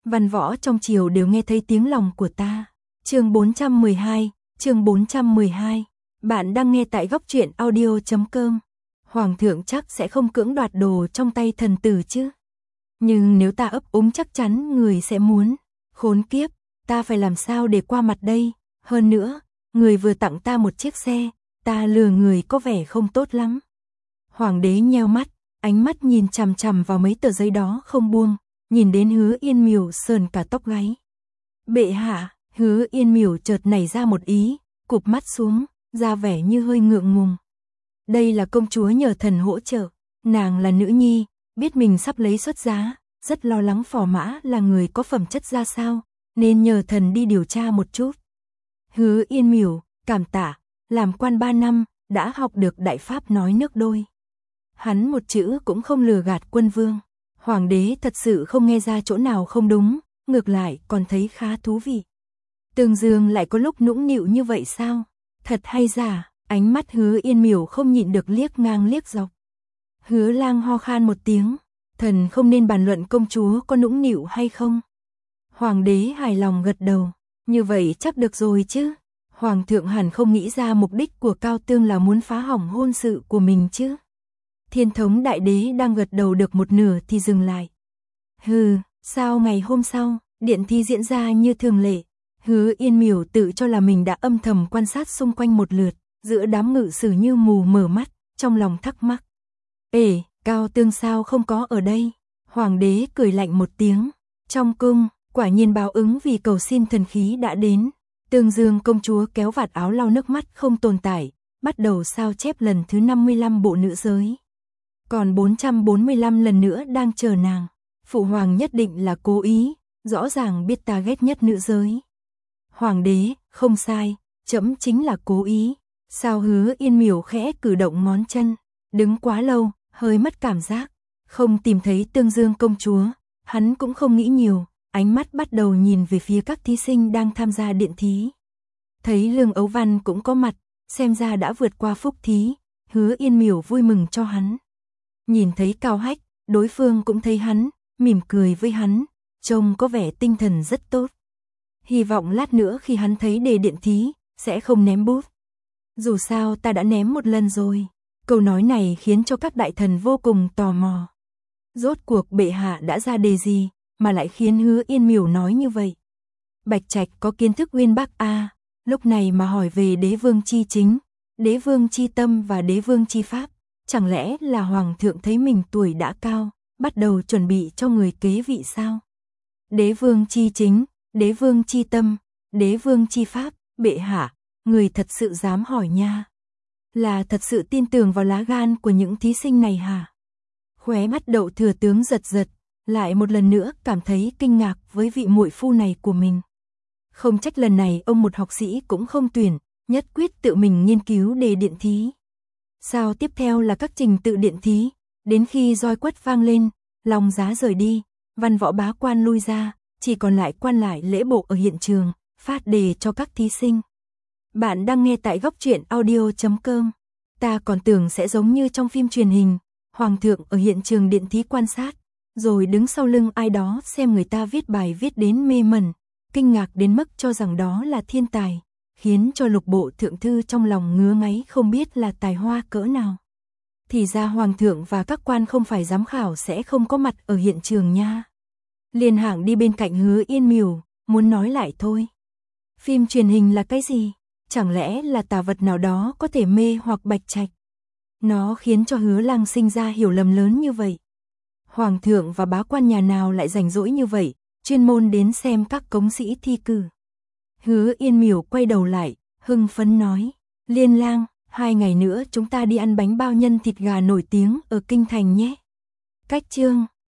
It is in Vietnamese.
Văn võ trong triều đều nghe thấy tiếng lòng của ta. Chương 412, chương 412. Bạn đang nghe tại góc truyện audio.com. Hoàng thượng chắc sẽ không cưỡng đoạt đồ trong tay thần tử chứ. Nhưng nếu ta ấp úng chắc chắn người sẽ muốn. Khốn kiếp, ta phải làm sao để qua mặt đây? Hơn nữa, người vừa tặng ta một chiếc xe, ta lừa người có vẻ không tốt lắm. Hoàng đế nheo mắt, ánh mắt nhìn chằm chằm vào mấy tờ giấy đó không buông, nhìn đến Hứa Yên Miểu sờn cả tóc gáy. Bệ hạ, Hứa Yên Miểu chợt nảy ra một ý, cụp mắt xuống, ra vẻ như hơi ngượng ngùng. Đây là công chúa nhờ thần hỗ trợ, nàng là nữ nhi, biết mình sắp lấy xuất giá, rất lo lắng Phò Mã là người có phẩm chất ra sao, nên nhờ thần đi điều tra một chút. Hứa Yên Miểu, cảm tạ, làm quan 3 năm, đã học được đại pháp nói nước đôi. Hắn một chữ cũng không lừa gạt quân vương. Hoàng đế thật sự không nghe ra chỗ nào không đúng, ngược lại còn thấy khá thú vị. Tương Dương lại có lúc nũng nịu như vậy sao? Thật hay giả? Ánh mắt Hứa Yên Miểu không nhịn được liếc ngang liếc dọc. Hứa Lang ho khan một tiếng, thần không nên bàn luận công chúa có nũng nịu hay không. Hoàng đế hài lòng gật đầu, như vậy chắc được rồi chứ. Hoàng thượng hẳn không nghĩ ra mục đích của Cao Tương là muốn phá hỏng hôn sự của mình chứ. Thiên thống đại đế đang gật đầu được một nửa thì dừng lại. Hừ, sao ngày hôm sau, điện thi diễn ra như thường lệ. Hứa Yên Miểu tự cho là mình đã âm thầm quan sát xung quanh một lượt, giữa đám ngự sử như mù mở mắt, trong lòng thắc mắc. Ê, Cao Tương sao không có ở đây? Hoàng đế cười lạnh một tiếng. Trong cung, quả nhiên báo ứng vì cầu xin thần khí đã đến. Tương Dương công chúa kéo vạt áo lau nước mắt không tồn tại, bắt đầu sao chép lần thứ 55 bộ nữ giới. Còn 445 lần nữa đang chờ nàng. Phụ hoàng nhất định là cố ý, rõ ràng biết ta ghét nhất nữ giới. Hoàng đế, không sai, trẫm chính là cố ý. Sao Hứa Yên Miểu khẽ cử động ngón chân, đứng quá lâu, hơi mất cảm giác, không tìm thấy Tương Dương công chúa, hắn cũng không nghĩ nhiều, ánh mắt bắt đầu nhìn về phía các thí sinh đang tham gia điện thí. Thấy Lương Ấu Văn cũng có mặt, xem ra đã vượt qua phúc thí, Hứa Yên Miểu vui mừng cho hắn. Nhìn thấy Cao Hách, đối phương cũng thấy hắn, mỉm cười với hắn, trông có vẻ tinh thần rất tốt. Hy vọng lát nữa khi hắn thấy đề điện thí, sẽ không ném bút. Dù sao ta đã ném một lần rồi. Câu nói này khiến cho các đại thần vô cùng tò mò. Rốt cuộc bệ hạ đã ra đề gì, mà lại khiến Hứa Yên Miểu nói như vậy. Bạch Trạch có kiến thức uyên bác a, lúc này mà hỏi về đế vương chi chính, đế vương chi tâm và đế vương chi pháp. Chẳng lẽ là hoàng thượng thấy mình tuổi đã cao, bắt đầu chuẩn bị cho người kế vị sao? Đế vương chi chính, đế vương chi tâm, đế vương chi pháp, bệ hạ, người thật sự dám hỏi nha. Là thật sự tin tưởng vào lá gan của những thí sinh này hả? Khóe mắt Đậu thừa tướng giật giật, lại một lần nữa cảm thấy kinh ngạc với vị muội phu này của mình. Không trách lần này ông một học sĩ cũng không tuyển, nhất quyết tự mình nghiên cứu đề điện thí. Sao tiếp theo là các trình tự điện thí, đến khi roi quất vang lên, lòng giá rời đi, văn võ bá quan lui ra, chỉ còn lại quan lại lễ bộ ở hiện trường, phát đề cho các thí sinh. Bạn đang nghe tại góc truyện audio.com. Ta còn tưởng sẽ giống như trong phim truyền hình, hoàng thượng ở hiện trường điện thí quan sát, rồi đứng sau lưng ai đó xem người ta viết bài viết đến mê mẩn, kinh ngạc đến mức cho rằng đó là thiên tài, khiến cho lục bộ thượng thư trong lòng ngứa ngáy không biết là tài hoa cỡ nào. Thì ra hoàng thượng và các quan không phải giám khảo sẽ không có mặt ở hiện trường nha. Liên Hạng đi bên cạnh Hứa Yên Miểu, muốn nói lại thôi. Phim truyền hình là cái gì? Chẳng lẽ là tà vật nào đó có thể mê hoặc Bạch Trạch? Nó khiến cho Hứa Lang sinh ra hiểu lầm lớn như vậy. Hoàng thượng và bá quan nhà nào lại rảnh rỗi như vậy, chuyên môn đến xem các cống sĩ thi cử. Hứa Yên Miểu quay đầu lại, hưng phấn nói, Liên Lang, 2 ngày nữa chúng ta đi ăn bánh bao nhân thịt gà nổi tiếng ở Kinh Thành nhé. Cách chương